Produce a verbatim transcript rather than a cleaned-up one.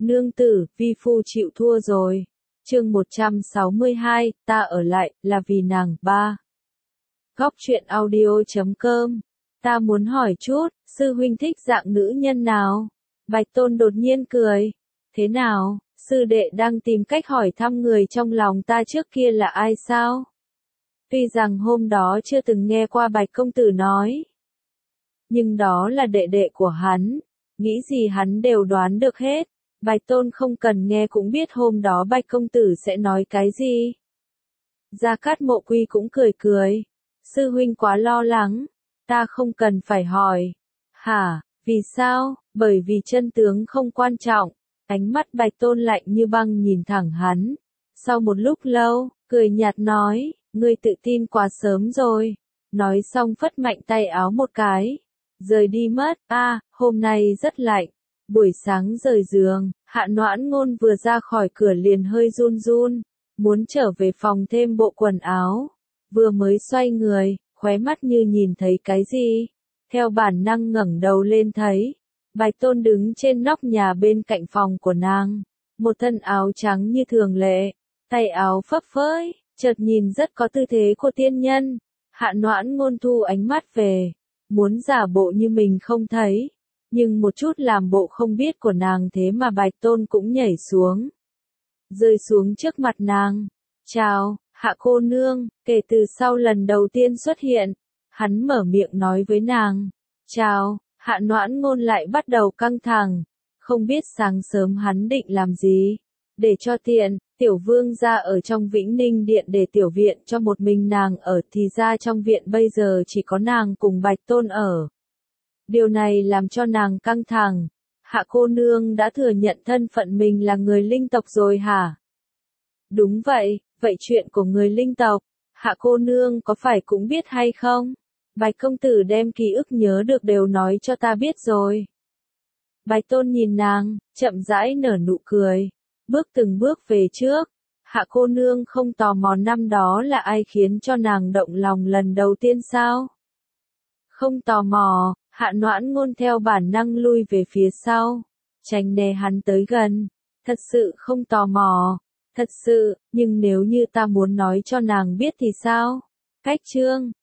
Nương tử, vi phu chịu thua rồi. Chương một trăm sáu mươi hai, ta ở lại, là vì nàng. ba. Góc truyện audio chấm com. Ta muốn hỏi chút, sư huynh thích dạng nữ nhân nào? Bạch Tôn đột nhiên cười. Thế nào, sư đệ đang tìm cách hỏi thăm người trong lòng ta trước kia là ai sao? Tuy rằng hôm đó chưa từng nghe qua Bạch công tử nói, nhưng đó là đệ đệ của hắn, nghĩ gì hắn đều đoán được hết. Bạch Tôn không cần nghe cũng biết hôm đó Bạch công tử sẽ nói cái gì. Gia Cát Mộ Quy cũng cười cười. Sư huynh quá lo lắng, ta không cần phải hỏi. Hả, vì sao? Bởi vì chân tướng không quan trọng. Ánh mắt Bạch Tôn lạnh như băng nhìn thẳng hắn. Sau một lúc lâu, cười nhạt nói, ngươi tự tin quá sớm rồi. Nói xong phất mạnh tay áo một cái. Rời đi mất, a à, hôm nay rất lạnh. Buổi sáng rời giường, Hạ Noãn Ngôn vừa ra khỏi cửa liền hơi run run, muốn trở về phòng thêm bộ quần áo. Vừa mới xoay người, khóe mắt như nhìn thấy cái gì. Theo bản năng ngẩng đầu lên thấy, Bạch Tôn đứng trên nóc nhà bên cạnh phòng của nàng. Một thân áo trắng như thường lệ, tay áo phấp phới, chợt nhìn rất có tư thế của tiên nhân. Hạ Noãn Ngôn thu ánh mắt về, muốn giả bộ như mình không thấy. Nhưng một chút làm bộ không biết của nàng thế mà Bạch Tôn cũng nhảy xuống. Rơi xuống trước mặt nàng. Chào, Hạ cô nương, kể từ sau lần đầu tiên xuất hiện, hắn mở miệng nói với nàng. Chào, Hạ Noãn Ngôn lại bắt đầu căng thẳng. Không biết sáng sớm hắn định làm gì. Để cho tiện, tiểu vương ra ở trong Vĩnh Ninh Điện để tiểu viện cho một mình nàng ở thì ra trong viện bây giờ chỉ có nàng cùng Bạch Tôn ở. Điều này làm cho nàng căng thẳng. Hạ cô nương đã thừa nhận thân phận mình là người linh tộc rồi hả? Đúng vậy, vậy chuyện của người linh tộc, Hạ cô nương có phải cũng biết hay không? Bạch công tử đem ký ức nhớ được đều nói cho ta biết rồi. Bạch Tôn nhìn nàng, chậm rãi nở nụ cười, bước từng bước về trước. Hạ cô nương không tò mò năm đó là ai khiến cho nàng động lòng lần đầu tiên sao? Không tò mò. Hạ Noãn Ngôn theo bản năng lui về phía sau, tránh né hắn tới gần. Thật sự không tò mò, thật sự, nhưng nếu như ta muốn nói cho nàng biết thì sao? Cách chương